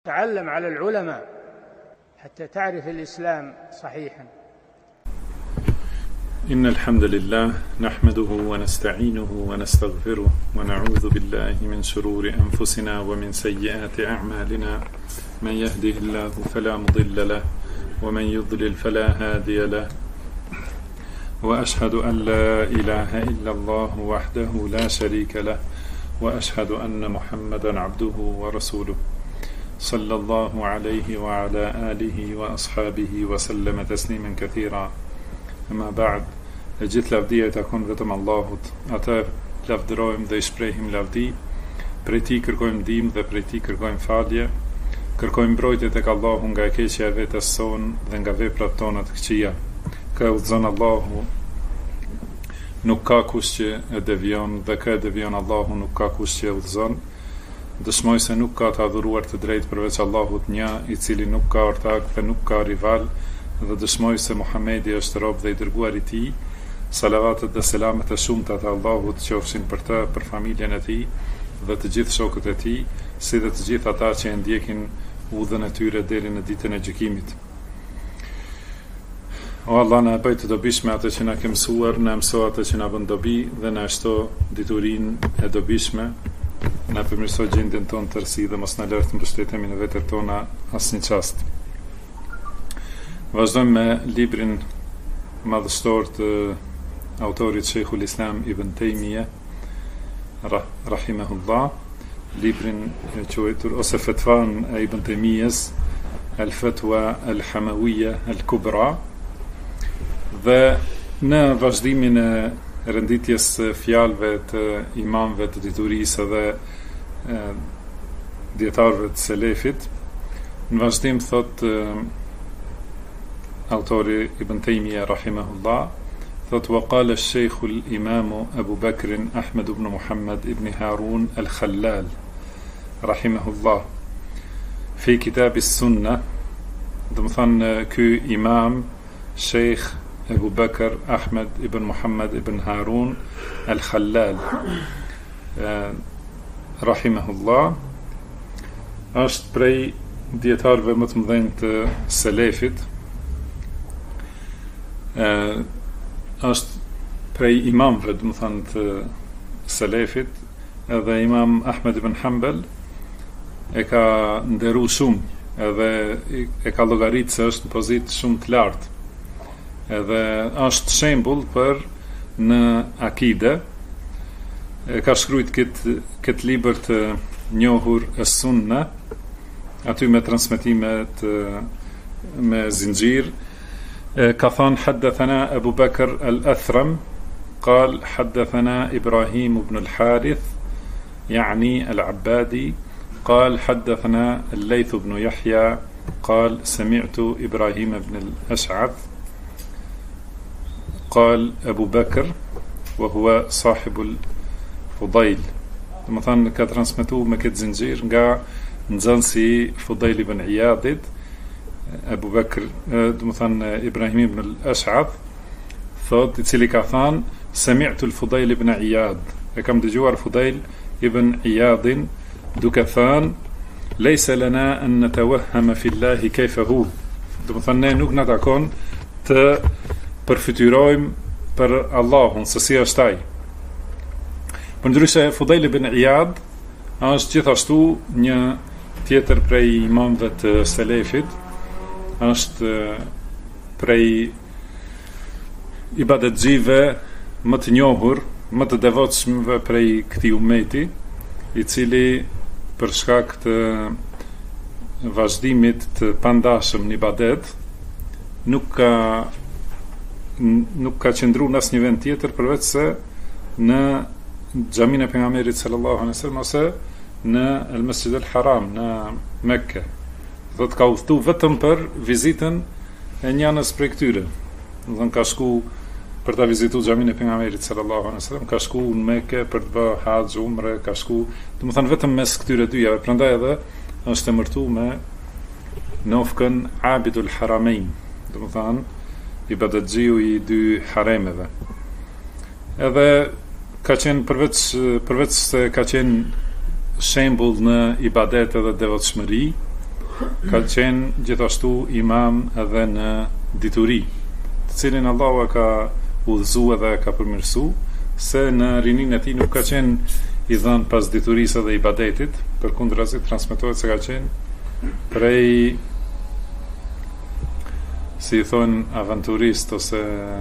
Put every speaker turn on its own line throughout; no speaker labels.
تعلم على العلماء حتى تعرف الإسلام صحيحا.
إن الحمد لله نحمده ونستعينه ونستغفره ونعوذ بالله من شرور أنفسنا ومن سيئات أعمالنا. من يهده الله فلا مضل له ومن يضلل فلا هادي له، وأشهد أن لا إله إلا الله وحده لا شريك له، وأشهد أن محمدا عبده ورسوله صلى الله عليه وعلى آله وأصحابه وسلم تسليما كثيرا. Ama ba'd, e gjithë lavdia i takon vetëm Allahut. Atë lavdërojmë dhe i shprehim lavdi, prej tij kërkojmë ndihmë dhe prej tij kërkojmë falje. Kërkojmë mbrojtje tek Allahu nga e keqja e vetes sonë dhe nga veprat tona të këqija. Ka udhëzon Allahu, nuk ka kush që e devion, dhe ka e devion Allahu, nuk ka kush që e udhëzon. Dëshmoj se nuk ka të adhuruar të drejtë përveç Allahut një, i cili nuk ka ortak dhe nuk ka rival, dhe dëshmoj se Muhamedi është rob dhe i dërguar i tij. Salavatet dhe selamet e shumta të Allahut qofshin për të, për familjen e tij dhe të gjithë shokët e tij, si dhe të gjithë ata që e ndjekin udhën e tyre deri në ditën e gjykimit. O Allah, na bëj të dobishme atë që na ke mësuar, na mëso atë që na bën dobi dhe na shto diturinë e dobishme. Na përmirëso gjendjen tonë tërësi dhe mos na lërt të mbështetemi në vetët tona asnjë çast. Vazhdojmë me librin madhështor të autorit Sheikhul Islam Ibn Taymiyah rahimahullah, librin e quajtur ose fetvan e Ibn Taymiyas, Al-Fatwa Al-Hamawiyya Al-Kubra. Dhe në vazhdimin e renditjes fjalëve të imamëve të diturisë dhe dietarëve të selefit, në vazhdim thot autori Ibn Taymiyah rahimahullah, thot وقال الشيخ الإمام أبو بكر أحمد بن محمد بن هارون الخلال رحمه الله في كتاب السنة. dhe më thënë ky imam Sheikh Abu Bakr Ahmed ibn Muhammad ibn Harun al-Khallal rahimahullah është prej dietarëve më të mëdhenj të selefit, është prej imamëve, do të thënë, të selefit, edhe Imam Ahmed ibn Hanbal e ka nderuar shumë edhe e ka llogaritë se është në pozitë shumë të lartë. Edhe është shembull për në akide. E ka shkruajt këtë libër të njohur Es-Sunna, aty me transmetimet me zinxhir. Ka thënë حدثنا أبو بكر الأثرم قال حدثنا إبراهيم بن الحارث يعني العبادي قال حدثنا الليث بن يحيى قال سمعت إبراهيم بن الأشعث قال أبو بكر وهو صاحب الفضيل. مثلا ka transmetuar me këtë zinxhir nga nxënësi Fudajl ibn Iyadit, Abu Bakr, do të thënë Ibrahim ibn al-Ash'ath, thot, i cili ka thënë Sami'tu al-Fudajl ibn Iyad, e kam dëgjuar Fudajl ibn Iyadin duke thënë Laysa lana an natawahhama fi Allahi kayfa hu. Do të thënë ne nuk na takon të përfytyrojmë për Allahun se si është ai. Përndryshe Fudajl ibn Iyad është gjithashtu një tjetër prej imamëve të selefit, është prej ibadetxhive më të njohur, më të devotshmëve prej këtij ummeti, i cili për shkak të vazhdimit të pandashëm në ibadet nuk ka qëndruar në asnjë vend tjetër përveç se në xhamin e pejgamberit sallallahu alaihi wasallam ose në al-Masjid al-Haram në Mekë. Do të ka udhëtu vetëm për vizitën e një anës prej këtyre. Do të ka shku për ta vizituar xhamin e pejgamberit sallallahu alaihi wasallam, ka shku në Mekë për të bërë haxh, umre, ka shku, do të thënë vetëm mes këtyre dyjave. Prandaj edhe është emërtuar me nofkën Abidul Haramain, do të thënë ibadetxhiu i dy haremeve. Edhe ka qenë përveç se ka qenë shembull në ibadet dhe devotshmëri, ka qenë gjithashtu imam edhe në dituri, të cilin Allahu e ka udhëzuar dhe ka përmirësu, se në rinin e tij nuk ka qenë i dhënë pas diturisë dhe ibadetit, përkundrazi transmetohet se ka qenë prej, si i thonë, aventurist ose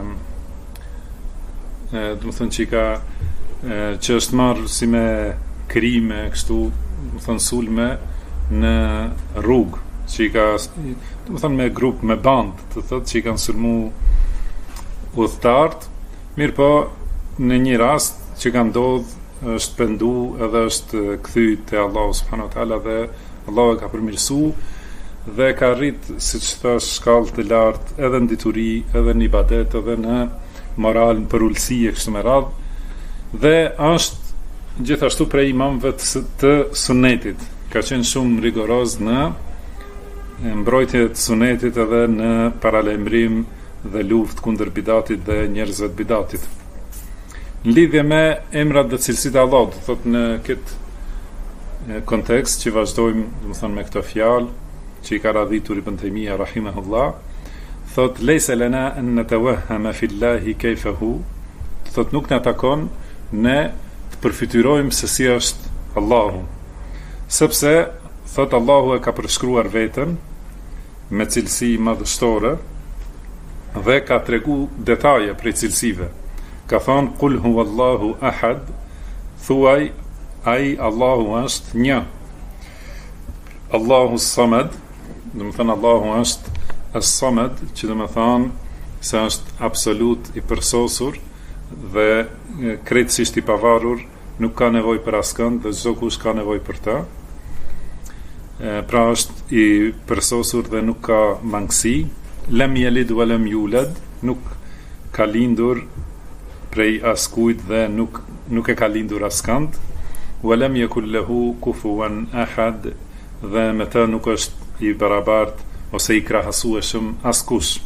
do të thonë që është marrë si me krime, kështu, do të thonë sulme në rrugë, që i ka, do të thonë me grup, me band, të thotë që i kanë sulmu udhëtarët, mirë po në një rast që ka ndodhë është pendu edhe është kthy te Allahu subhanahu wa taala dhe Allahu e ka përmirësu dhe ka arrit, siç thash, shkallë të lartë edhe në dituri, edhe në ibadet, edhe në moral, në përullësi e kështu me radhë, dhe është gjithashtu prej imamëve të sunetit, ka qenë shumë rigoroz në mbrojtje të sunetit edhe në paralajmërim dhe luftë kundër bidatit dhe njerëzve të bidatit. Në lidhje me emrat dhe cilësitë e Allahut, do thotë në këtë kontekst që vazhdojmë, do të thonë, me këtë fjalë që i ka radhitur Ibn Taymija rahimahullah, thotë leysa lana an natawahhama fillahi kayfahu, do thotë nuk na takon ne të përfytyrojmë se si është Allahu, sepse thotë Allahu e ka përshkruar veten me cilësi madhështore dhe ka tregu detaje prej cilësive. Ka thonë, kul huwallahu ahad, thuaj, ai Allahu është një. Allahu samad, do të thonë Allahu është as-samad, që do të thonë se është absolut i përsosur dhe krejtësisht i pavarur, nuk ka nevojë për askënd dhe çdo kush ka nevojë për të. Pra është i përsosur dhe nuk ka mangësi. Lam yalid wa lam yulad, nuk ka lindur prej askujt dhe nuk e ka lindur askënd. Wa lam yakul lahu kufuwan ahad, dhe me të nuk është i barabart ose i krahasueshëm askush.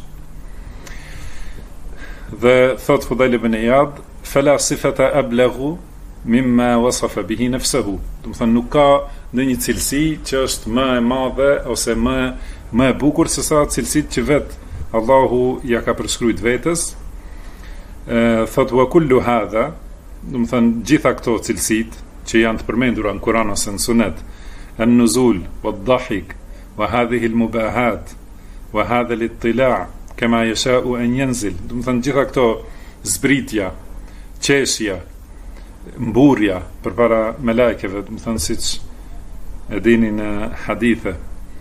Dhe thot Fudail ibn Iyad, fala sifata ablaghu mimma wasafa bihi nafsuhu, do të thonë nuk ka ndonjë cilësi që është më e madhe ose më e bukur se sa cilësitë që vet Allahu ja ka përshkruajt vetes. Thot wa kullu hadha, do të thonë gjitha këto cilësitë që janë të përmendura në Kur'an ose në Sunet, an-nuzul wad-dhahik wa hadhihi al-mubahat wa hadha al-ittila' kama yasha'u an yanzil, do të thonë gjitha këto zbritja, qeshja, mburja përpara melekeve, do të thonë siç e dini në hadithe,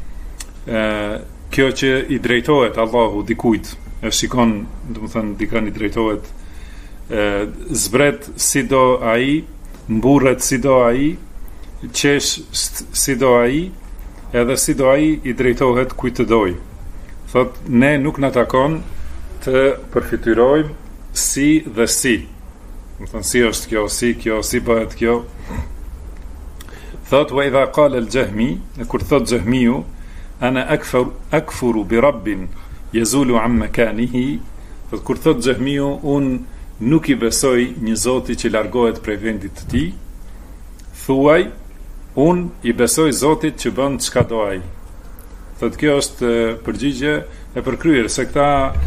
kjo që i drejtohet Allahu dikujt, e shikon, do të thonë dikën i drejtohet, zbret si do ai, mburret si do ai, qesh si do ai, edhe si do ai i drejtohet kujt të doj. Thot, ne nuk na takon të përfityrojmë si dhe si. Do thonë si është kjo, si bëhet kjo. Thot, wa idha qala al-Jahmi, kur thot Jahmiu, ana akfuru bi rabbin yazulu an makanihi, thot kur thot Jahmiu, un nuk i besoj një Zoti që largohet prej vendit të tij, thuaj, un i besoj Zotit që bën çka do ai. Thot kjo është përgjigje e përkryer, se këta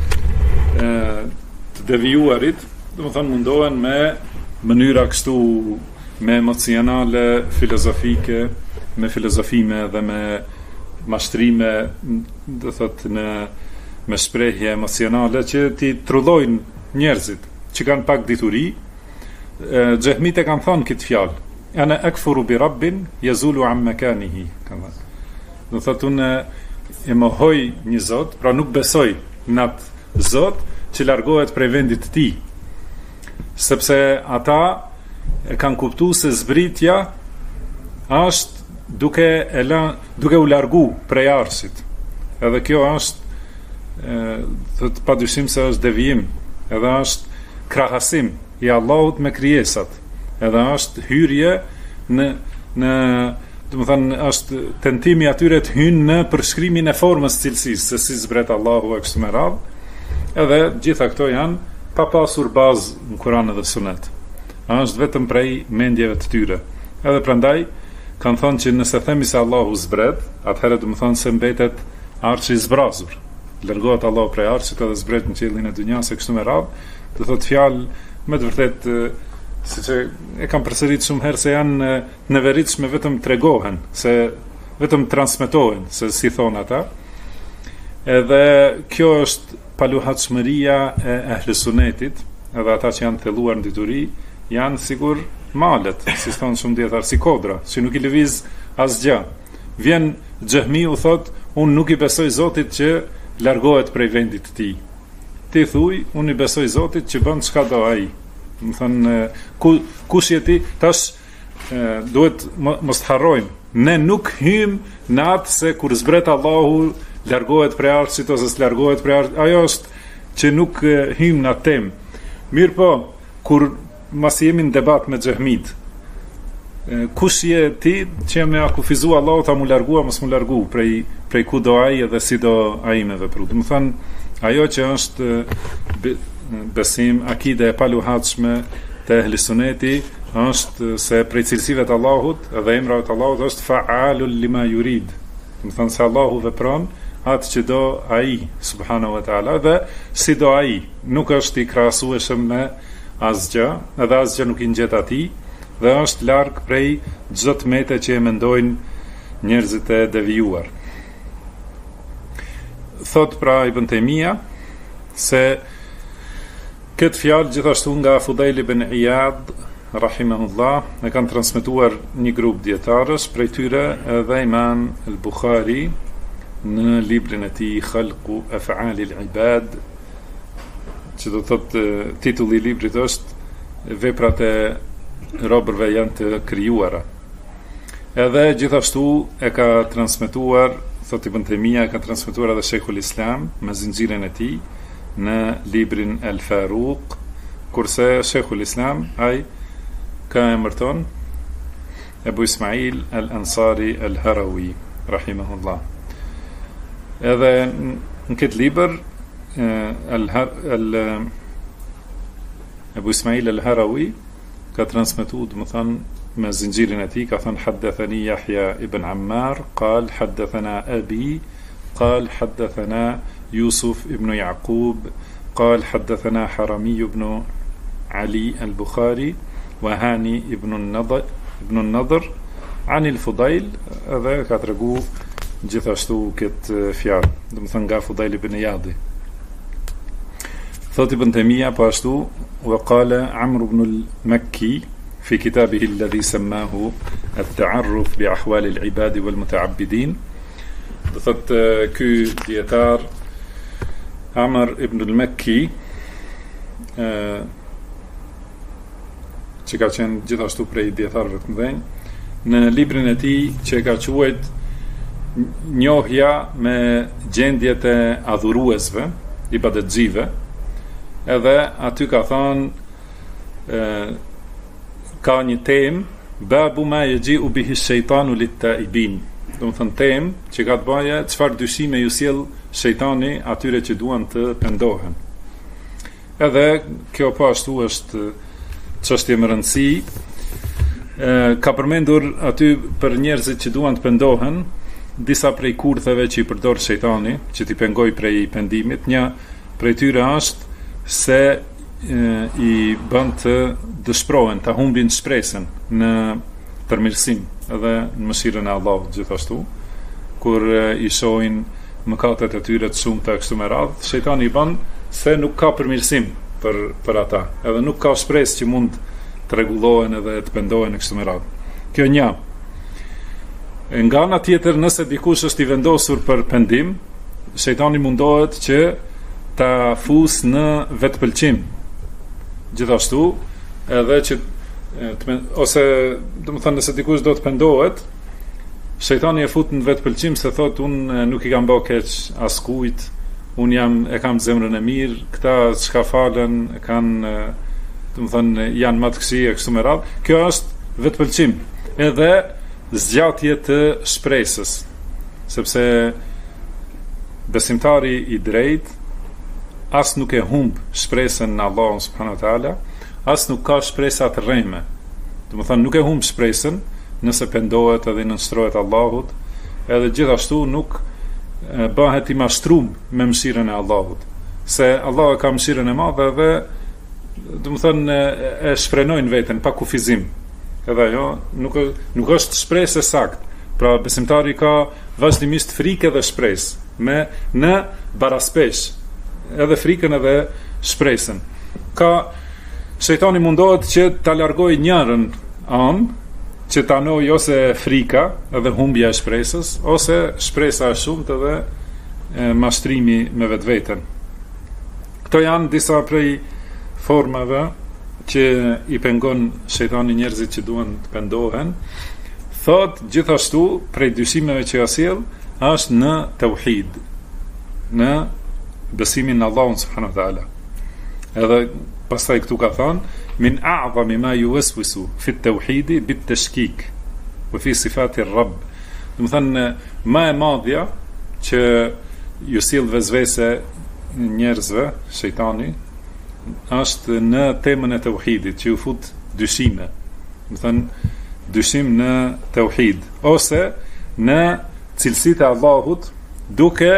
të devijuarit, do të thonë mundohen me mënyra kështu, me emocionale, filozofike, me filozofime dhe me mashtrime, do thotë me shprehje emocionale që ti trullojnë njerëzit që kanë pak dituri. Xehmit e kanë thonë këtë fjalë, ana akfuru bi rabbin yazulu an makanihi, do thotë unë e mohoj një Zot, pra nuk besoj në atë Zot që largohet prej vendit të tij, sepse ata e kanë kuptuar se zbritja është duke u largu prej arshit. Edhe kjo është padyshim se është devijim, edhe është krahasim i Allahut me krijesat, edhe është hyrje në do të thënë është tentimi atyre të hynë në përshkrimin e formës cilësisë, se si zbret Allahu e kështu me radhë. Edhe gjitha këto janë pa pasur bazë në Kur'an dhe Sunet. Është vetëm prej mendjeve të tyre. Edhe prandaj kanë thënë që nëse themi se Allahu zbret, atëherë do të thonë se mbetet arshi i zbrazur. Largohet Allahu prej arshit edhe zbret në qiellin e dunjas e kështu me radhë. Do thotë fjalë me të vërtetë siç e kam përsëritur shumë herë se janë të neveritshme, vetëm tregohen, se vetëm transmetohen, se si thon ata. Edhe kjo është paluhatshmëria e ehlesunetit, edhe ata që janë thelluar në dituri janë sigur malet, si thon shumë dietar, si kodra, që nuk i lëviz asgjë. Vjen Xehmi u thot, unë nuk i besoj Zotit që largohet prej vendit të tij. Ti thuj, unë i besoj Zotit që bën çka do ai. Më thënë, kush je ti? Tash duhet mos të harrojmë. Ne nuk hym në atë se kur zbret Allahu largohet prej arshit ose s'largohet prej arshit. Ajo është që nuk hym në atë temë. Mirë po, kur mas jemi në debat me Xehmit, kush je ti që me akufizu Allahu ta mu largua, mos mu largu prej ku do ai edhe si do ai me vepru. Do të thënë, ajo që është besim, akide e paluhatshme të ehlisuneti është se prej cilësive të Allahut edhe emrave të Allahut është fa'alul lima yurid. Do të thënë se Allahu vepron atë që do ai subhanahu wa taala dhe si do ai, nuk është i krahasueshëm me asgjë, edhe asgjë nuk i ngjet atij dhe është larg prej çdo tmete që e mendojnë njerëzit e devijuar. Thot pra Ibn Taymija se këtë fjalë gjithashtu nga Fudail ibn Iyad rahimahullah e kanë transmetuar një grup dietarësh, prej tyre edhe Imam al-Bukhari në librin e tij Khalqu Af'al al-Ibad, që do të thotë titulli i librit është Veprat e robërve janë të krijuara. Edhe gjithashtu e ka transmetuar, thot Ibn Taymija, ka transmetuar edhe Sheikhul Islam me zinxhirin e tij në librin El Faruq, kurse Sheikhul Islam ai ka emërton Ebu Ismail El Ansari El Harawi rahimahullah. Edhe në këtë libër Ebu Ismail El Harawi ka transmetuar, do të thënë me zinxhirin e tij, ka thënë haddathani Yahya ibn Ammar qal haddathana abi qal haddathana يوسف ابن يعقوب قال حدثنا حرمي بن علي البخاري وهاني ابن النضر عن الفضيل. هذا كاترجو gjithashtu këtë fjalë, do të thënë nga Fudail ibn Iyadi. Thot Ibn Taymija po ashtu, وقال عمرو بن المكي في كتابه الذي سماه التعرف بأحوال العباد والمتعبدين. Do thot ky dietar Amr ibn al-Makki, që ka qenë gjithashtu prej dietarëve të mëdhenj, në librin e tij që ka quajt njohja me gjendjet e adhuruesve, ibadetxhive, edhe aty ka thënë ka një temë, babu ma yaji'u bihi shaytanu lit-ta'ibin. Do të thënë temë që ka të bëjë çfarë dyshime ju sjell shejtani atyre që duan të pendohen. Edhe kjo po ashtu është çështje me rëndësi. Ka përmendur aty për njerëzit që duan të pendohen disa prej kurtheve që i përdor shejtani që t'i pengoj prej pendimit. Një prej tyre është se i bën të dëshprohen, të humbin shpresën në përmirësim edhe në mëshirën e Allahut. Gjithashtu kur i shohin mëkatet e tyre të shumta kështu me radhë, shejtani i bën se nuk ka përmirësim për ata, edhe nuk ka shpresë që mund të rregullohen edhe të pendohen kështu me radhë. Kjo një. Nga ana tjetër, nëse dikush është i vendosur për pendim, shejtani mundohet që ta fus në vetpëlqim. Gjithashtu, edhe që ose do të thënë nëse dikush do të pendohet, shejtani e fut në vetpëlqim se thot unë nuk i kam bë keq askujt, unë e kam zemrën e mirë, këta çka falen kanë, do të thënë janë më të këqij e kështu me radhë. Kjo është vetpëlqim, edhe zgjatje të shpresës, sepse besimtari i drejt as nuk e humb shpresën në Allahun subhanahu wa taala, as nuk ka shpresa të rreme. Do të thënë nuk e humb shpresën, nëse pendohet edhe nënshtrohet Allahut, edhe gjithashtu nuk bëhet i mashtrum me mëshirën e Allahut, se Allah ka mëshirën e madhe dhe do të thënë e shfrenojnë veten pa kufizim. Edhe ajo nuk është shpresë e saktë. Pra besimtari ka vazhdimisht frikë dhe shpresë në baraspesh, edhe frikën edhe shpresën. Shejtani mundohet që ta largojë njërin anë, që ta anoj ose frika edhe humbja e shpresës, ose shpresa e shumët edhe mashtrimi me vetveten. Këto janë disa prej formave që i pengon shejtani njerëzit që duan të pendohen. Thot gjithashtu prej dyshimeve që sjell është në tauhid, në besimin në Allahun subhanahu wa taala. Edhe pastaj këtu ka thënë min a'zami ma yuwaswisu fi at-tauhid bit-tashkik wa fi sifati ar-rabb. Do të thënë më e madhja që ju sill vezvese njerëzve shejtani është në temën e tauhidit, që ju fut dyshime. Do të thënë dyshim në tauhid ose në cilësitë e Allahut, duke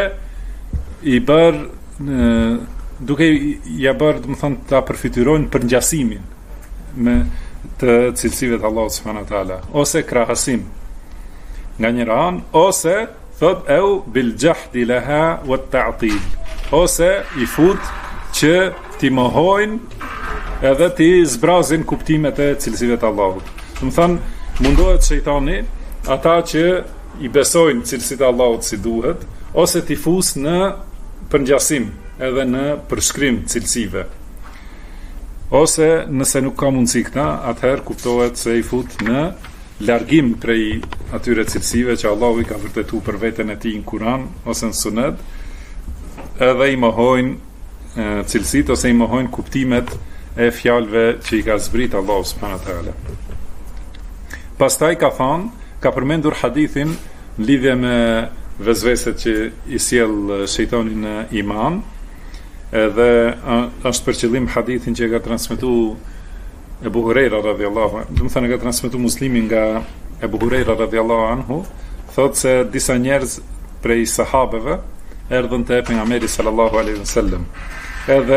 ja bërë, do të thënë, ta përfityrojnë për ngjasimin me të cilësive të Allahut subhanahu wa taala, ose krahasim nga njëra anë, ose thot au bil jahdi laha wa ta'til, ose i fut që ti mohojnë edhe ti zbrazin kuptimet e cilësive të Allahut. Do të thënë, mundohet shejtani ata që i besojnë cilësitë e Allahut si duhet, ose ti fus në përngjasim edhe në përshkrim cilësive. Ose nëse nuk ka mundësi këta, atëherë kuptohet se i fut në largim prej atyre cilësive që Allahu i ka vërtetuar për veten e tij në Kur'an ose në Sunet, edhe i mohojnë cilësitë ose i mohojnë kuptimet e fjalëve që i ka zbrit Allahu subhanahu wa taala. Pastaj ka përmendur hadithin në lidhje me vezveset që i sjell shejtani në iman, edhe është për qëllim hadithin që e ka transmetuar Ebu Hurajra radhiyallahu anhu, do të thënë ka transmetuar Muslimi nga Ebu Hurajra radhiyallahu anhu, thotë se disa njerëz prej sahabeve erdhën te pejgamberi sallallahu alaihi wasallam. Edhe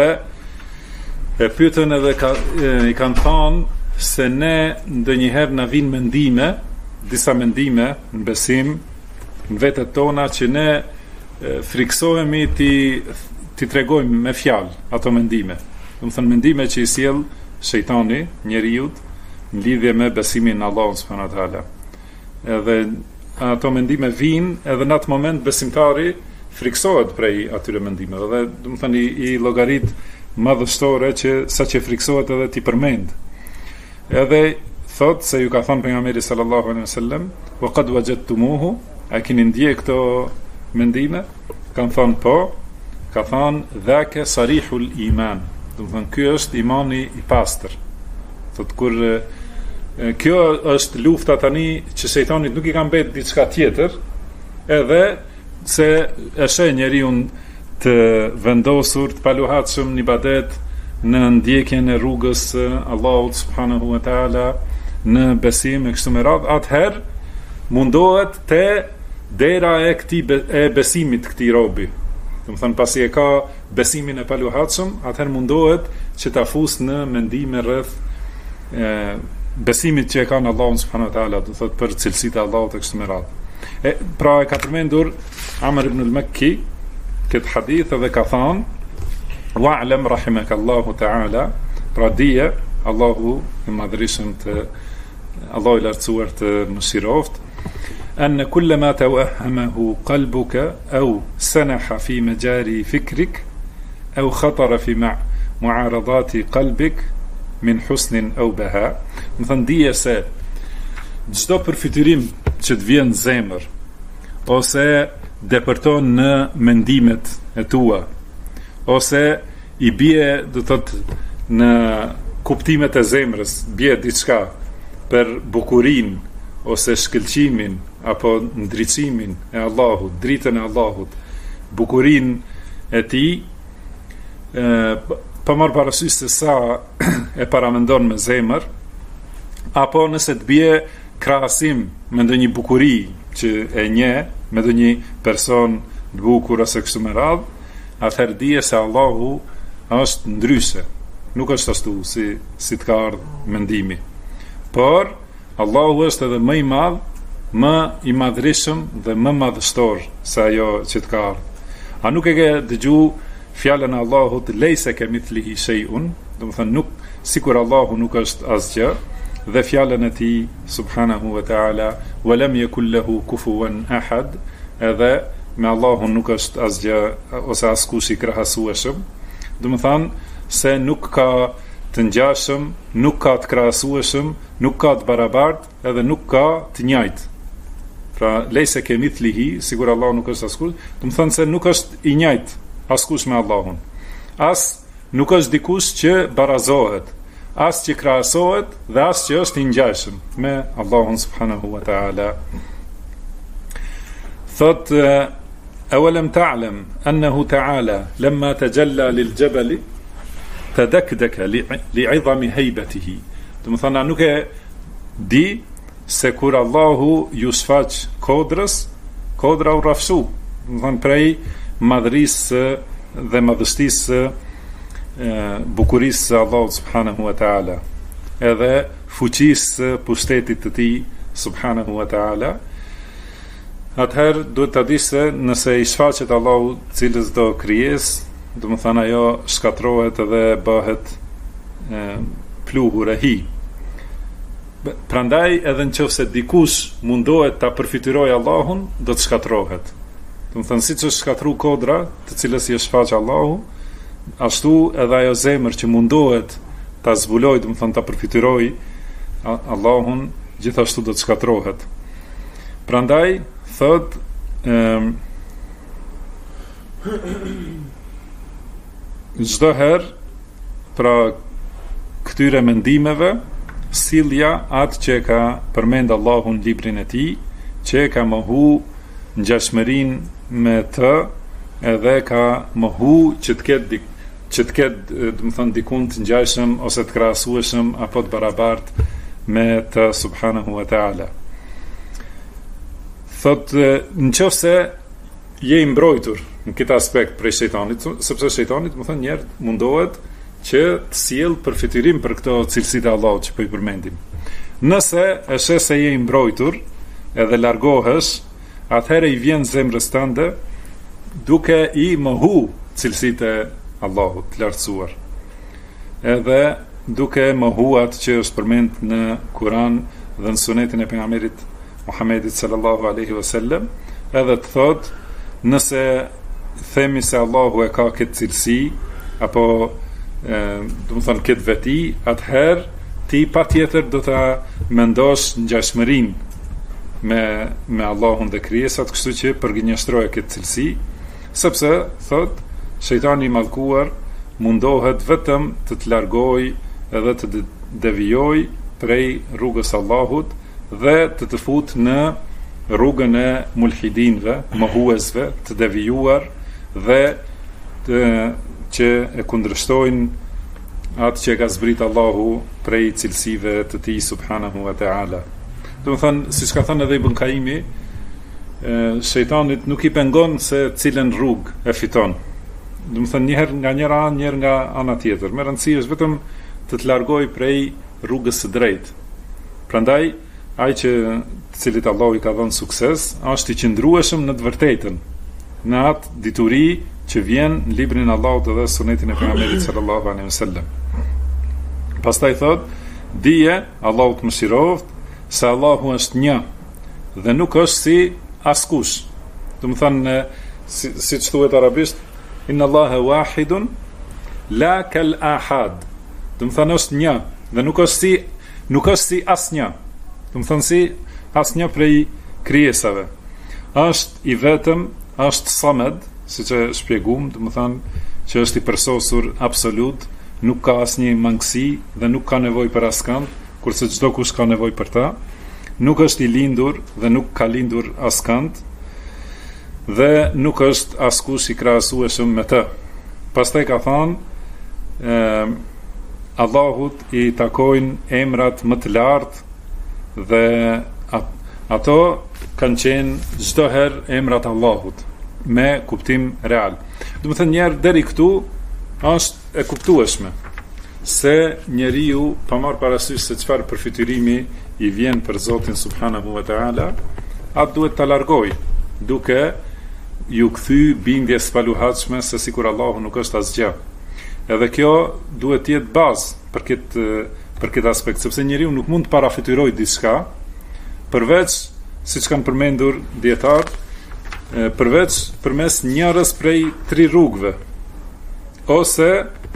e pyetën edhe i kanë thënë se ne ndonjëherë na vijnë mendime, disa mendime në besim në vetet tona, që ne friksohemi ti tregojmë me fjalë ato mendime. Do të thënë mendime që i sjell shejtani njeriu në lidhje me besimin në Allahun subhanahu wa taala. Edhe ato mendime vijnë edhe në atë moment besimtari friksohet prej atyre mendimeve, dhe do të thënë i llogarit madhështore që saqë friksohet edhe ti përmend. Edhe thot se ju ka thënë pejgamberi sallallahu alaihi wasallam, wa qad wajadtumuhu, a keni ndje këto mendime? Kan thënë po. Ka thënë dhaka sarihul iman, do të thënë ky është imani i pastër. Thot kur kjo është lufta tani që shejtanit nuk i ka mbet diçka tjetër, edhe se e sheh njeriu të vendosur, të paluhatshëm në ibadet, në ndjekjen e rrugës Allahut subhanahu wa taala, në besim e kështu me radhë, atëherë mundohet te dera e besimit këtij robi. Do të thënë pasi e ka besimin e paluhatshëm, atëherë mundohet që ta fus në mendime rreth besimit që e ka në Allahun subhanahu wa taala, do thotë për cilësitë e Allahut e kështu me radhë. Pra e ka përmendur Amr ibn al-Makki këtë hadith dhe ka thënë wa'lam rahimakallahu ta'ala, pra dije Allahu i madhërisëm Allahu i lartësuar të mëshiroft, أن كل ما توهمه قلبك أو سنح في مجاري فكرك أو خطر في معارضات قلبك من حسن أو بهاء. Më thënë dije se çdo përfiturim që të vjen në zemër ose depërton në mendimet e tua, ose i bie, do thotë, në kuptimet e zemrës, bie diçka për bukurinë ose shkëlqimin apo ndriçimin e Allahut, dritën e Allahut, bukurinë e tij, pa marrë parasysh se sa e paramendon me zemër, apo nëse të bie krahasim me ndonjë bukuri që e njeh, me ndonjë person të bukur ose kështu me radhë, atëherë dije se Allahu është ndryshe. Nuk është ashtu si të ka ardhur mendimi. Por Allahu është edhe më i madh, më i madhrishëm dhe më madhështor se ajo që të ka ardhur. A nuk e ke dëgju fjalën e Allahut leysa kamithlihi shay'un, do të thënë nuk sikur Allahu nuk është asgjë, dhe fjalën e tij subhanahu wa ta'ala wa lam yakul lahu kufuwan ahad, edhe me Allahun nuk është asgjë ose askush i krahasueshëm. Do të thënë se nuk ka të ngjashëm, nuk ka të krahasueshëm, nuk ka të barabartë, edhe nuk ka të njëjtë. Pra leysa kamithlihi, sigur Allahu nuk është askush, do të thënë se nuk është i njëjtë askush me Allahun. As nuk është dikush që barazohet, as që krahasohet dhe as që është i ngjashëm me Allahun subhanahu wa ta'ala. Thot awalam ta'lam annahu ta'ala lamma tajalla lil jabal tadakkaka li'idhami haybatihi. Do të thonë nuk e di se kur Allahu ju shfaq kodra u rrafshu, do të thonë prej madhrisë dhe madhështisë bukurisë së Allahut subhanahu wa ta'ala, edhe fuqisë së pushtetit të tij subhanahu wa ta'ala. Atëherë duhet ta dish se nëse i shfaqet Allahu cilës do krijesë, do të thonë ajo shkatrohet edhe bëhet pluhur e hi. Prandaj edhe nëse dikush mundohet ta përfityrojë Allahun, do të shkatrohet. Do të thonë siç është shkatru kodra, të cilës i shfaq Allahu, ashtu edhe ajo zemër që mundohet ta zbulojë, do të thonë ta përfityrojë Allahun, gjithashtu do të shkatrohet. Prandaj thot çdo herë pra këtyre mendimeve sillja atë që ka përmend Allahun librin e tij, që ka mohu ngjashmërinë me të, edhe ka mohu që të ketë do të thonë dikun të ngjashëm ose të krahasueshëm apo të barabartë me të subhanahu wa ta'ala. Thot nëse je i mbrojtur në këtë aspekt prej shejtanit, sepse shejtani do të thonë njerëz mundohet që të sjell përfitirim për këto cilësitë e Allahut që po i përmendim. Nëse e sheh se je i mbrojtur edhe largohesh, atëherë i vjen zemrës tënde duke i mohu cilësitë e Allahut të lartësuar, edhe duke mohu atë që është përmend në Kur'an dhe në sunetin e pejgamberit Muhammedit sallallahu alaihi wasallam, edhe të thot nëse themi se Allahu e ka këtë cilësi apo do të thonë këtë veti, atëherë ti patjetër do ta mendosh ngjashmërinë me Allahun dhe krijesat, kështu që përgjigjëstroje këtë cilësi, sepse thot shejtani i mallkuar mundohet vetëm të largojë edhe të devijojë prej rrugës Allahut dhe të futë në rrugën e mulhidinëve, mohuesve, të devijuar dhe që e kundërshtojnë atë që ka zbrit Allahu prej cilësive të tij subhanahu wa ta'ala. Do të thonë, siç ka thënë edhe Ibn Kaimi, shejtanit nuk i pengon se cilën rrugë e fiton. Do të thënë njëherë nga njëra anë, njëherë nga ana tjetër. Me rëndësi është vetëm të largojë prej rrugës së drejtë. Prandaj ai që të cilit Allahu i ka dhënë sukses, është i qëndrueshëm në të vërtetën, në atë dituri që vjen në librin e Allahut dhe sunetin e pejgamberit sallallahu alaihi wasallam. Pastaj thot, dije Allahu të mëshiroft se Allahu është një dhe nuk është si askush. Do të thënë siç thuhet arabisht, inna Allaha wahidun la kal ahad. Do të thënë është një dhe nuk është si asnjë. Do të thënë si asnjë prej krijesave. Është i vetëm, është samed, siç e shpjeguam, do të thënë që është i përsosur absolut, nuk ka asnjë mangësi dhe nuk ka nevojë për askënd, kurse çdo kush ka nevojë për ta. Nuk është i lindur dhe nuk ka lindur askënd, dhe nuk është askush i krahasueshëm me të. Pastaj ka thënë Allahut i takojnë emrat më të lartë dhe ato kanë qenë çdo herë emrat Allahut me kuptim real. Do të thënë njerë deri këtu është e kuptueshme se njeriu pa marrë parasysh se çfarë përfitimi i vjen për Zotin subhanahu wa taala, atë duhet ta largoj duke ju kthy bindjes paluhatshme se sikur Allahu nuk është asgjë. Edhe kjo duhet të jetë bazë për këtë aspekt, sepse njeriu nuk mund të parafityrojë diçka përveç, siç kanë përmendur dietarët, përveç përmes njërës prej 3 rrugëve, ose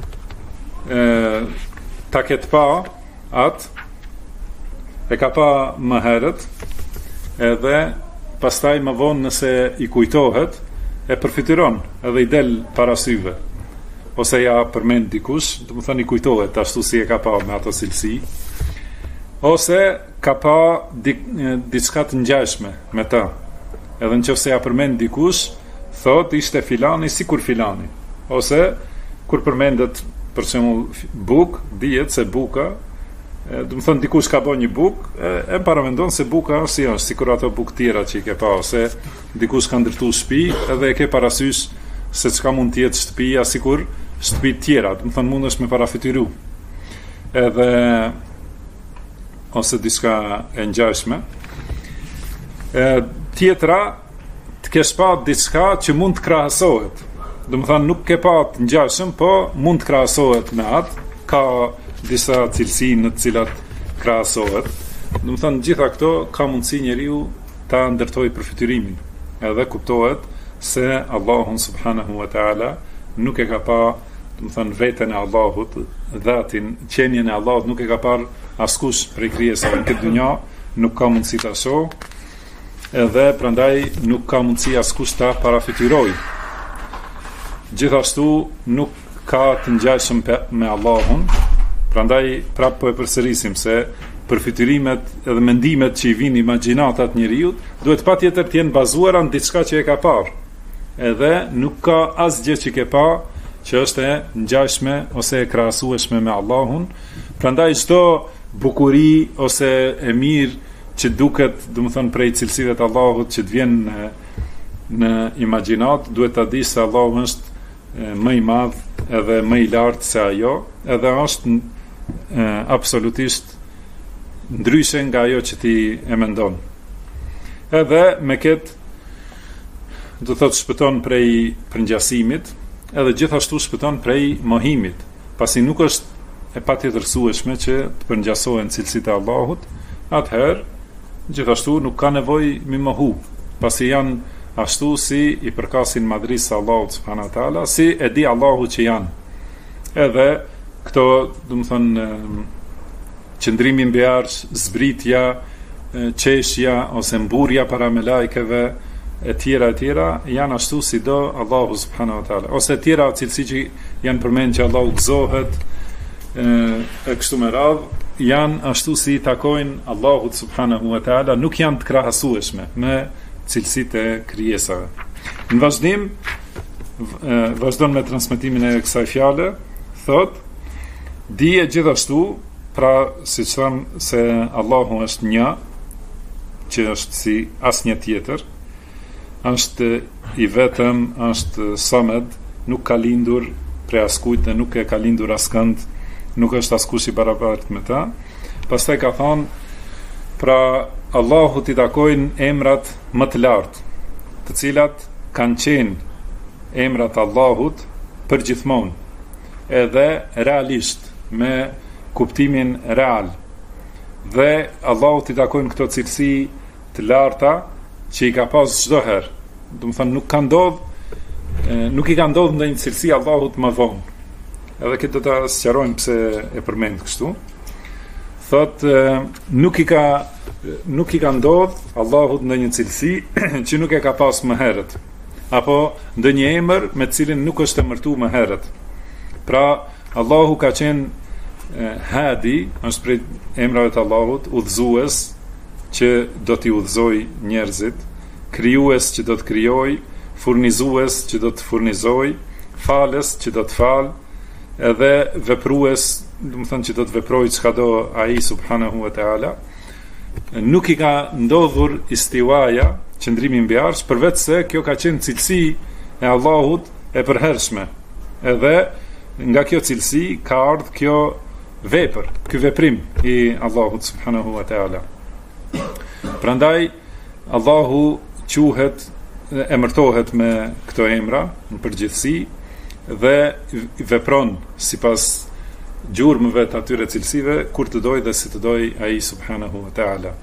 ta ketë pa atë, e ka pa më herët, edhe pastaj më vonë nëse i kujtohet, e përfitiron edhe i del para syve, ose ja përmend dikush, do të thënë i kujtohet ashtu si e ka pa me ato cilësi, ose ka pa diçka të ngjashme me ta. Edhe nëse ja përmend dikush, thot ishte filani sikur filani. Ose kur përmendet për shembull buk, dihet se buka, do të thënë dikush ka bën një buk, e paramendon se buka si është, sikur ato buk tjera që i ke pa, ose dikush ka ndërtuar shtëpi edhe e ke parasysh se çka mund të jetë shtëpia sikur shtëpi tjera, do të thënë mundesh me parafitiru. Edhe ose diçka e ngjashme. Tjetra, të kesh pa diçka që mund të krahasohet. Do të thënë nuk ke pa të ngjashëm, po mund të krahasohet me atë, ka disa cilësi në të cilat krahasohet. Do të thënë gjitha këto ka mundësi njeriu ta ndërtojë përfiturimin. Edhe kuptohet se Allahu subhanahu wa taala nuk e ka pa, do të thënë veten e Allahut, dhatin, qenien e Allahut nuk e ka parë askush prej krijesave në këtë dunja, nuk ka mundësi ta shohë, edhe prandaj nuk ka mundësi askush ta parafityrojë. Gjithashtu nuk ka të ngjashëm me Allahun, prandaj prapë po e përsërisim se përfityrimet edhe mendimet që i vijnë imagjinatat njeriu duhet patjetër të jenë bazuara në diçka që e ka parë. Edhe nuk ka asgjë që ke pa që është e ngjashme ose e krahasueshme me Allahun. Prandaj çdo bukuri ose e mirë që duket, domethënë prej cilësive të Allahut që të vjen në imagjinat, duhet ta dish se Allahu është më i madh edhe më i lartë se ajo, edhe është absolutisht ndryshe nga ajo që ti e mendon. Edhe me këtë do thotë shpëton prej përngjasimit, edhe gjithashtu shpëton prej mohimit, pasi nuk është e patjetërsueshme që të përngjasohen cilësitë e Allahut, atëherë gjithashtu nuk ka nevojë mi mohu, pasi janë ashtu si i përkasin madhrisë së Allahut subhanahu wa taala, si e di Allahu që janë. Edhe këto, do të thonë, qëndrimi mbi arsh, zbritja, qeshja ose mburja para me lajkeve, e tjera, janë ashtu si do Allahu subhanahu wa taala. Ose tjera cilësi që janë përmend që Allahu gëzohet, e kështu me radhë, janë ashtu si takojnë Allahut subhanahu wa taala, nuk janë të krahasueshme me cilësitë e krijesave. Në vazhdim, vazhdon me transmetimin e kësaj fjale, thot, dije gjithashtu, pra si që thamë se Allahu është një, që është si asnjë tjetër, është i vetëm, është samed, nuk ka lindur prej askujt dhe nuk e ka lindur askënd, nuk është askush i barabartë me ta. Pastaj ka thonë, pra Allahu t'i takojnë emrat më të lartë, të cilat kanë qenë emrat Allahut për gjithmonë, edhe realisht, me kuptimin real. Dhe Allahu t'i takojnë këto cilësi të larta që i ka pas çdo herë. Do të thënë nuk i ka ndodhur ndonjë cilësi Allahut më vonë. Edhe këtë do ta sqarojmë pse e përmend kështu. Thotë nuk i ka ndodhur Allahut ndonjë cilësi që nuk e ka pas më herët, apo ndonjë emër me të cilin nuk është emërtuar më herët. Pra Allahu ka qenë hadi, është prej emrave të Allahut, udhëzues që do t'i udhëzoj njerëzit, krijues që do të krijoj, furnizues që do të furnizoj, falës që do të falë, edhe veprues, do të thënë që do të veprojë çka do ai subhanahu wa taala. nuk I ka ndodhur istiwaja, qëndrimi mbi arsh, përveç se kjo ka qenë cilësi e Allahut e përhershme. Edhe nga kjo cilësi ka ardhur kjo vepër, ky veprim I Allahut subhanahu wa taala. Prandaj Allahu quhet, emërtohet me këto emra në përgjithësi dhe vepron sipas gjurmëve të atyre cilësive kur të doj dhe si të doj ai subhanahu wa taala.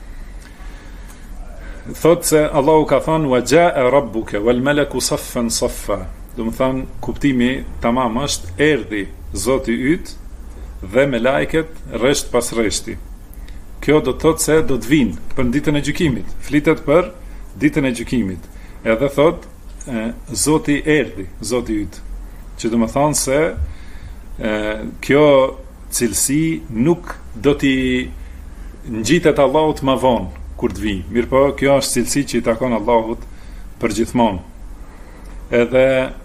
Thot se Allahu ka thënë wa jaa rabbuka wal malaku saffan saffa. Do të thënë kuptimi tamam është erdhi Zoti yt dhe me lajket rresht pas rreshti. Kjo do të thotë se do të vinë për ditën e gjykimit. Flitet për ditën e gjykimit. Edhe thot Zoti erdhi, Zoti yt. Që do të thonë se kjo cilësi nuk do t'i ngjitet Allahut më vonë kur të vi. Mirpo kjo është cilësi që I takon Allahut përgjithmonë. Edhe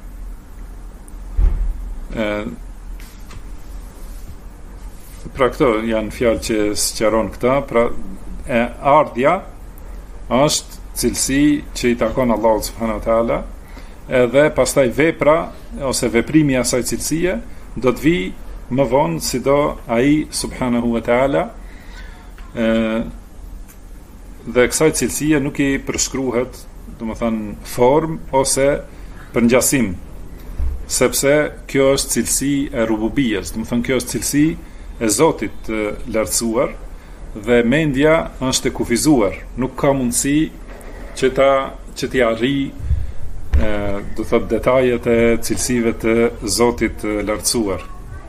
pra këto janë fjalë që sqaron këta, pra ardhja është cilësi që I takon Allahut subhanahu wa taala, edhe pastaj vepra ose veprimi I asaj cilësie do të vi më vonë sido ai subhanahu wa taala, dhe kësaj cilësie nuk I përshkruhet, domethënë formë ose përngjasim, sepse kjo është cilësi e rububijes, domethënë kjo është cilësi e Zotit të lartësuar dhe mendja është e kufizuar, nuk ka mundësi që t'i arri do të thotë detajet e cilësive të Zotit të lartësuar.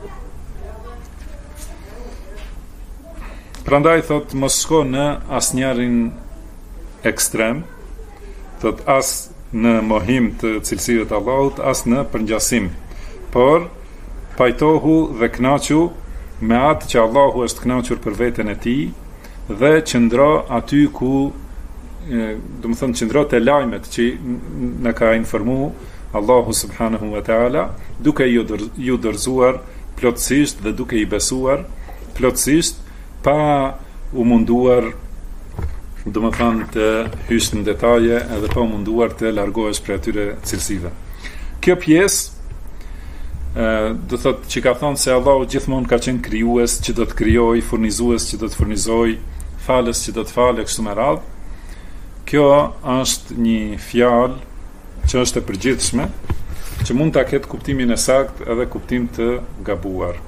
Prandaj thot mos shko në asnjërin ekstrem, thot as në mohim të cilësive të Allahut, as në përngjasim, por pajtohu dhe kënaqu me atë që Allahu është kënaqur për veten e tij dhe qëndro aty ku do të thënë qëndro te lajmet që na ka informu Allahu subhanahu wa taala, duke ju dorëzuar plotësisht dhe duke I besuar plotësisht, pa u munduar do të thënë të hysh në detaje edhe pa u munduar të largohesh prej atyre cilësive. Kjo pjesë do thotë që ka thënë se Allahu gjithmonë ka qenë krijues që do të krijojë, furnizues që do të furnizojë, falës që do të falë kështu me radhë. Kjo është një fjalë që është e përgjithshme, që mund ta ketë kuptimin e saktë edhe kuptim të gabuar.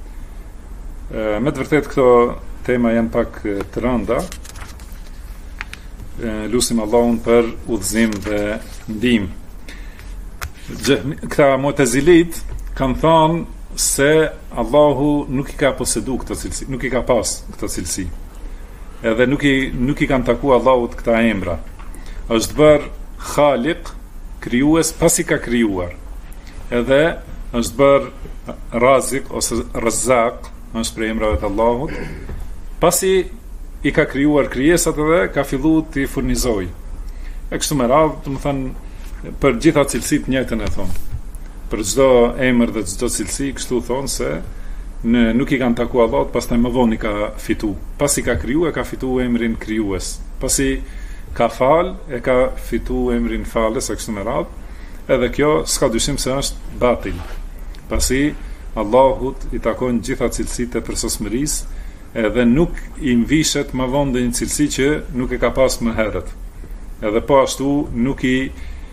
Me të vërtetë këto tema janë pak të rënda. Lutim Allahun për udhëzim dhe ndihmë. Këta Mu'tazilit kanë thënë se Allahu nuk I ka posedu këtë cilësi, nuk I ka pas këtë cilësi. Edhe nuk I kanë taku Allahut këta emra. Është bërë Khaliq, krijues pasi ka krijuar. Edhe është bërë Razik ose Razzaq, është prej emrave të Allahut, pasi I ka krijuar krijesat edhe ka filluar t'i furnizojë. E kështu me radhë, do të thënë për gjitha cilësitë të njëjtën e thonë. Për çdo emër dhe çdo cilësi, kështu thonë se nuk I kanë taku Allahut, pastaj më vonë I ka fitu. Pasi ka kriju, e ka fitu emrin krijues. Pasi ka fal, e ka fitu emrin falës, e kështu me radhë. Edhe kjo s'ka dyshim se është batil. Pasi Allahut I takon gjitha cilësitë e përsosmërisë, edhe nuk I mvishet më vonë dhe një cilësi që nuk e ka pas më herët. Edhe po ashtu nuk I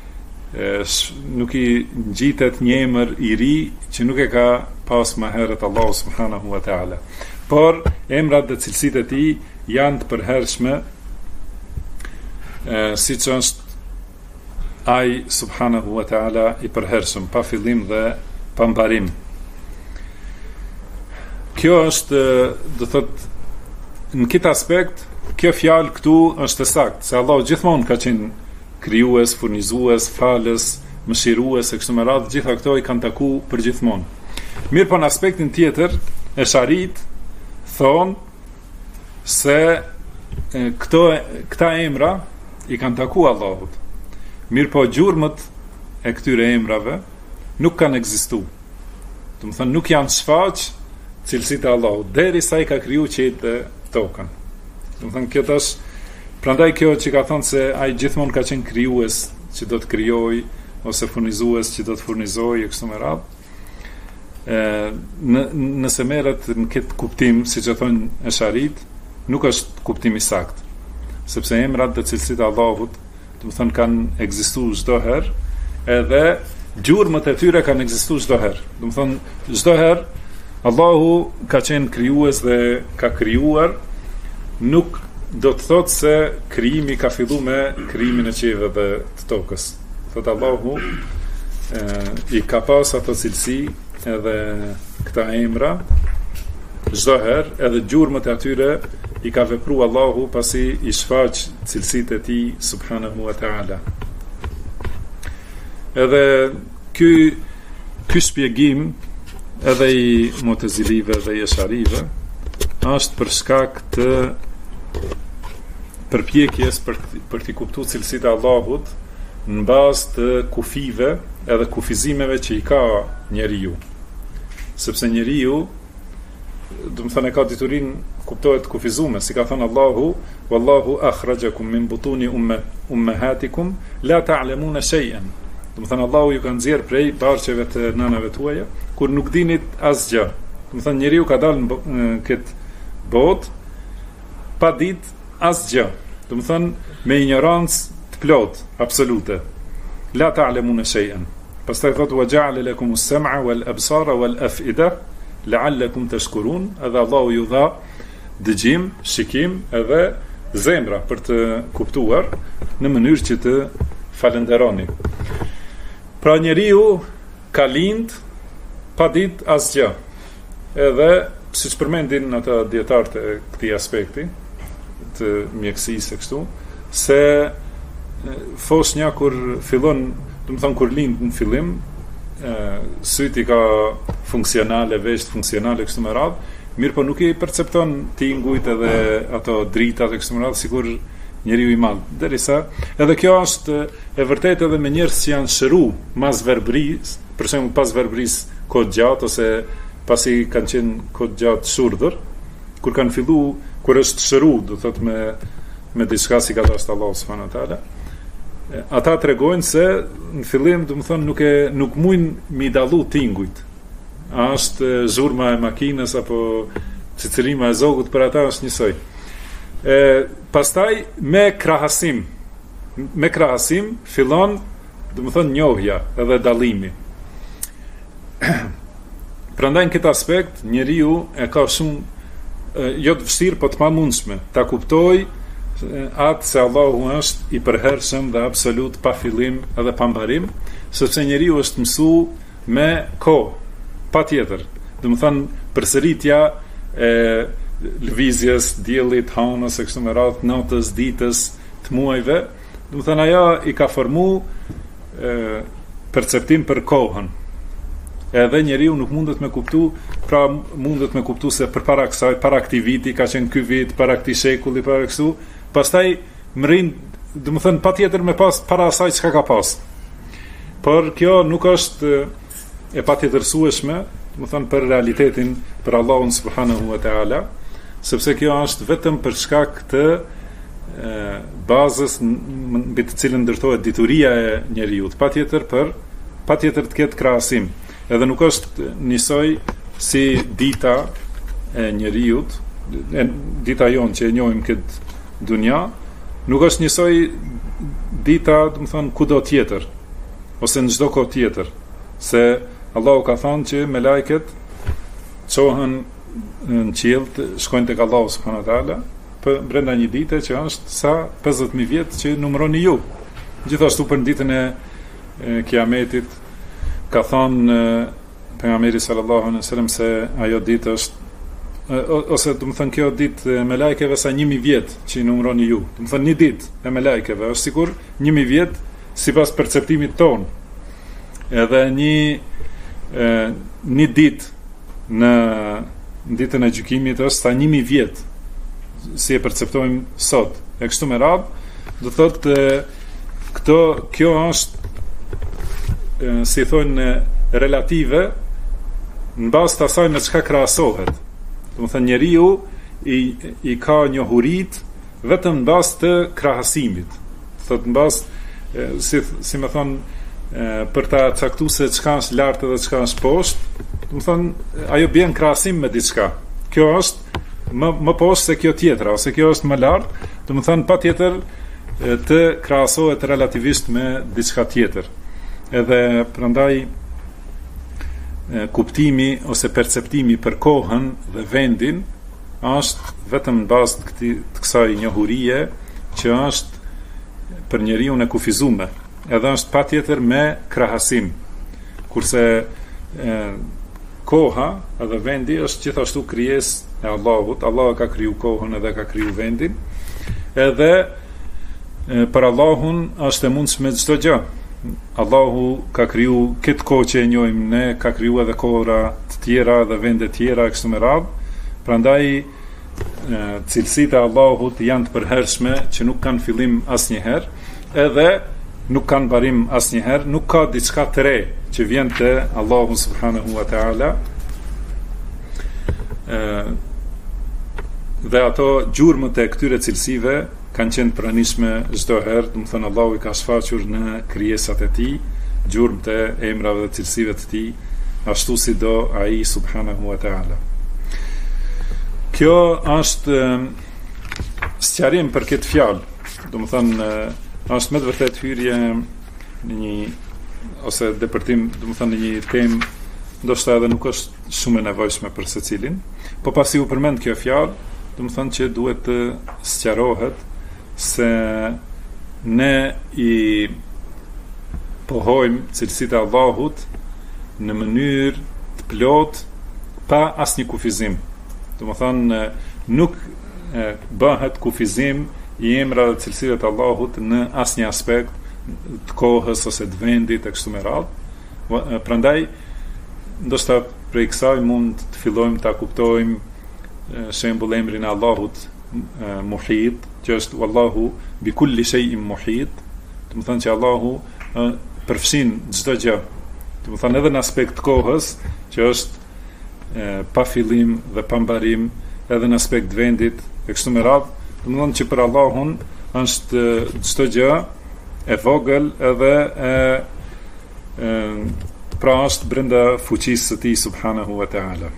ngjitet një emër I ri që nuk e ka pas më herët Allahu subhanahu wa taala. Por emrat dhe cilësitë e tij janë të përhershme, siç është ai subhanahu wa taala I përhershëm, pa fillim dhe pa mbarim. Kjo është, do thotë, në këtë aspekt, kjo fjalë këtu është e saktë, se Allahu gjithmonë ka qenë krijues, furnizues, falës, mëshirues, e kështu me radhë, gjitha këto I kanë taku përgjithmonë. Mirë po në aspektin tjetër, e sharit thonë se këta emra I kanë taku Allahut. Mirë po gjurmët e këtyre emrave nuk kanë ekzistu. Do të thënë nuk janë shfaq cilësitë e Allahut derisa I ka kriju qiellin dhe tokën. Do të thënë kjo tash, prandaj kjo që ka thënë se ai gjithmonë ka qenë krijues që do të krijojë ose furnizues që do të furnizojë e kështu me radhë. Nëse merret në këtë kuptim, siç e thonë Esharit, nuk është kuptimi sakt, sepse emrat dhe cilësitë e Allahut, do të thënë kanë ekzistuar çdo herë, edhe gjurmët e tyre kanë ekzistuar çdo herë. Do të thënë çdo herë Allahu ka qenë krijues dhe ka krijuar, nuk do të thotë se krijimi ka filluar me krijimin e qiellit dhe të tokës. Thotë Allahu i ka pas ato cilësi edhe këta emra çdo herë, edhe gjurmët e atyre i ka vepruar Allahu pasi i shfaq cilësitë e tij subhanahu wa taala. Edhe ky shpjegim edhe i Mu'tazilive dhe i Esharive është për shkak të përpjekjes për t'i kuptuar cilësitë e Allahut në bazë të kufive edhe kufizimeve që i ka njeriu. Sepse njeriu, do të thënë, ka diturinë kuptohet kufizume, si ka thënë Allahu, wallahu akhrajakum min butuni ummahatikum la ta'lamuna shay'an. Do të thënë Allahu ju ka nxjerr prej barqeve të nënave tuaja kur nuk dinit asgjë. Do të thënë njeriu ka dalë në këtë botë pa ditë asgjë. Do të thënë me ignorancë të plot, absolute. La ta'lamuna shay'an. Pastaj thotë wa ja'ala lakum as-sam'a wal absara wal af'ida la'allakum tashkurun. Edhe Allahu ju dha dëgjim, shikim edhe zemra për të kuptuar në mënyrë që të falenderoni. Pra njeriu ka lind pa ditë asgjë. Edhe siç përmendin ata dietarët e këtij aspekti të mjekësisë kështu, se foshnja kur fillon, do të thonë kur lind në fillim, syti ka funksionale, vesht funksionale kështu me radhë, mirë po nuk i percepton tingujt edhe ato dritat e kështu me radhë sikur njeriu i madh. Derisa edhe kjo është e vërtetë edhe me njerëz që janë shëru mas verbris, për shembull pas verbris kohë gjatë ose pasi kanë qenë kohë gjatë shurdhër, kur kanë filluar, kur është shëru, do thotë me diçka si ka thënë Allahu subhanahu wa taala, ata tregojnë se në fillim, do të thonë, nuk mujnë mi dallu tingujt. A është zhurma e makinës apo cicërima e zogut, për ata është njësoj. Pastaj me krahasim fillon, do të thonë, njohja edhe dallimi. Prandaj në këtë aspekt njeriu e ka shumë jo të vështirë, po të pamundshme ta kuptoj atë se Allahu është i përhershëm dhe absolut pa fillim edhe pa mbarim, sepse njeriu është mësuar me kohë, patjetër. Do të thonë përsëritja e lëvizjes, diellit, hanës e kështu me radhë, natës, ditës, të muajve, do të thënë ajo i ka formu perceptim për kohën. Edhe njeriu nuk mundet me kuptu, pra mundet me kuptu se përpara kësaj, para këtij viti ka qenë ky vit, para këtij shekulli, para kështu, pastaj mrin, do të thënë patjetër me pas para asaj çka ka pas. Por kjo nuk është e patjetërsueshme, do të thënë për realitetin, për Allahun subhanahu wa taala, sepse kjo është vetëm për shkak të bazës mbi të cilën ndërtohet dituria e njeriu, patjetër të ketë krahasim. Edhe nuk është njësoj si dita e njeriu, dita jonë që e njohim këtë dunja, nuk është njësoj dita, do të thonë, kudo tjetër, ose në çdo kohë tjetër, se Allahu ka thënë që me lajket çohen në qiell, shkojnë tek Allahu subhanahu wa taala për brenda një dite që është sa 50.000 vjet që numëroni ju. Gjithashtu për ditën e Kiametit ka thënë pejgamberi sallallahu alaihi wasallam se ajo ditë është ose do të thënë kjo ditë me lajkeve sa 1000 vjet që numëroni ju. Do të thënë një ditë e me lajkeve është sikur 1000 vjet sipas perceptimit ton. Edhe një ditë në ditën e gjykimit është sa 1000 vjet si e perceptojmë sot. E kështu me radhë, do thotë kjo është si thonë relative në bazë të asaj me çka krahasohet. Do të thënë njeriu i ka njohurit vetëm në bazë të krahasimit. Thot në bazë si më thon për ta caktuar se çka është lart edhe çka është poshtë, do të thonë ajo bën krahasim me diçka. Kjo është më poshtë se kjo tjetra, ose kjo është më lart, do të thonë patjetër të krahasohet relativisht me diçka tjetër. Edhe prandaj kuptimi ose perceptimi për kohën dhe vendin është vetëm në bazë të kësaj njohurie që është për njeriu e kufizuar. Edhe është patjetër me krahasim. Kurse koha edhe vendi është gjithashtu krijesë e Allahut. Allah ka kriju kohën edhe ka kriju vendin. Edhe për Allahun është e mundshme çdo gjë. Allahu ka kriju këtë kohë që e njohim ne, ka kriju edhe kohëra të tjera dhe vende të tjera kështu me radhë. Prandaj cilësitë e Allahut janë të përhershme që nuk kanë fillim asnjëherë, edhe nuk kanë barim asnjëherë, nuk ka diçka të re që vjen te Allahu subhanahu wa taala. Dhe ato gjurmët e këtyre cilësive kanë qenë pranishme çdo herë, do të thonë Allahu i ka shfaqur në krijesat e tij gjurmët e emrave dhe cilësive të tij, ashtu si do ai subhanahu wa taala. Kjo është sqarim për këtë fjalë, do të thonë është me të vërtet hyrje në një ose depërtim, do të thonë në një temë ndoshta edhe nuk është shumë e nevojshme për secilin, po pasi u përmend kjo fjalë, do të thonë që duhet të sqarohet se ne i pohojmë cilësitë e Allahut në mënyrë të plot pa asnjë kufizim. Do të thonë nuk bëhet kufizim i emrave dhe cilësive të Allahut në asnjë aspekt të kohës ose të vendit e kështu me radhë. Prandaj ndoshta prej kësaj mund të fillojmë ta kuptojmë shembull emrin e Allahut Muhit, që është Wallahu bi kulli shay'in muhit, do të thonë që Allahu përfshin çdo gjë. Do të thonë edhe në aspekt të kohës, që është pa fillim dhe pa mbarim, edhe në aspekt të vendit e kështu me radhë. Do të thonë që për Allahun është çdo gjë e vogël edhe pra është brenda fuqisë së tij subhanahu wa taala.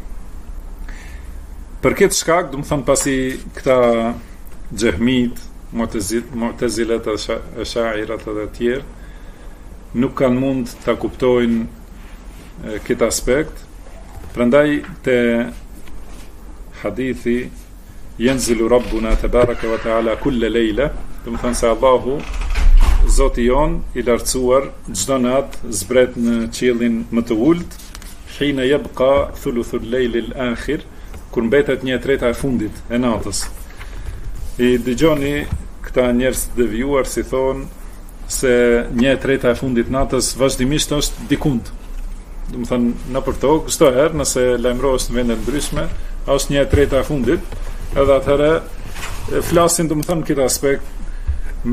Për këtë shkak, do të thonë pasi këta xehmit, mu'tazilet, ashairat dhe të tjerë nuk kanë mund ta kuptojnë këtë aspekt, prandaj te hadithi yanzilu rabbuna tabaraka wa taala kull lejla, do të thonë se Allahu Zoti jon i lartësuar çdo natë zbret në qiellin më të ulët, hina yabqa thuluthul lejl al-akhir, kur mbetet 1/3 e fundit e natës. I dëgjoni këta njerëz të devijuar si thonë se 1/3 e fundit natës vazhdimisht është dikund. Do të thonë nëpër tokë çdo herë nëse lajmërohesh në vende të ndryshme, është 1/3 e fundit, edhe atëherë flasin do të thonë këtë aspekt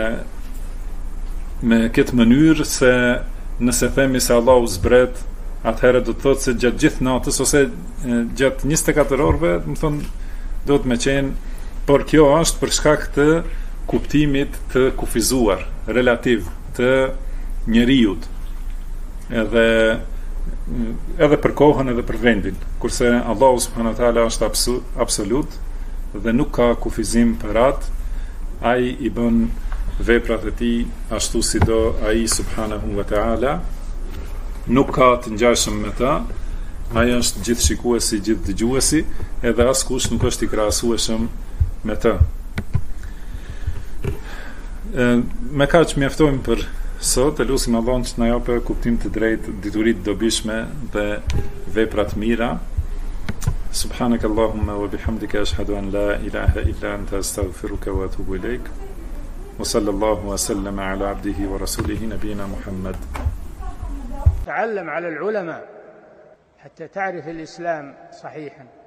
me këtë mënyrë se nëse themi se Allahu zbret, atëherë do të thotë se gjatë gjithë natës ose gjatë 24 orëve, do të thonë do të më qenë, por kjo është për shkak të kuptimit të kufizuar relativ të njeriut, edhe për kohën edhe për vendin, kurse Allahu subhanahu wa taala është absolut dhe nuk ka kufizim për atë, ai i bën veprat e tij ashtu si do ai subhanahu wa taala, nuk ka të ngjashëm me ta, ai është gjithë shikuesi, gjithë dëgjuesi, edhe askush nuk është i krahasueshëm me të. Me kaq mjaftojmë për sot, e lutim Allahun që na japë kuptim të drejtë, dituri të dobishme dhe vepra të mira. Subhanak Allahumma wa bihamdika ashhadu an la ilaha illa anta astaghfiruka wa atubu ilaik. Wa sallallahu wa sallama ala abdihi wa rasulihi nabiyina Muhammad.
تعلم على العلماء حتى تعرف الإسلام صحيحا.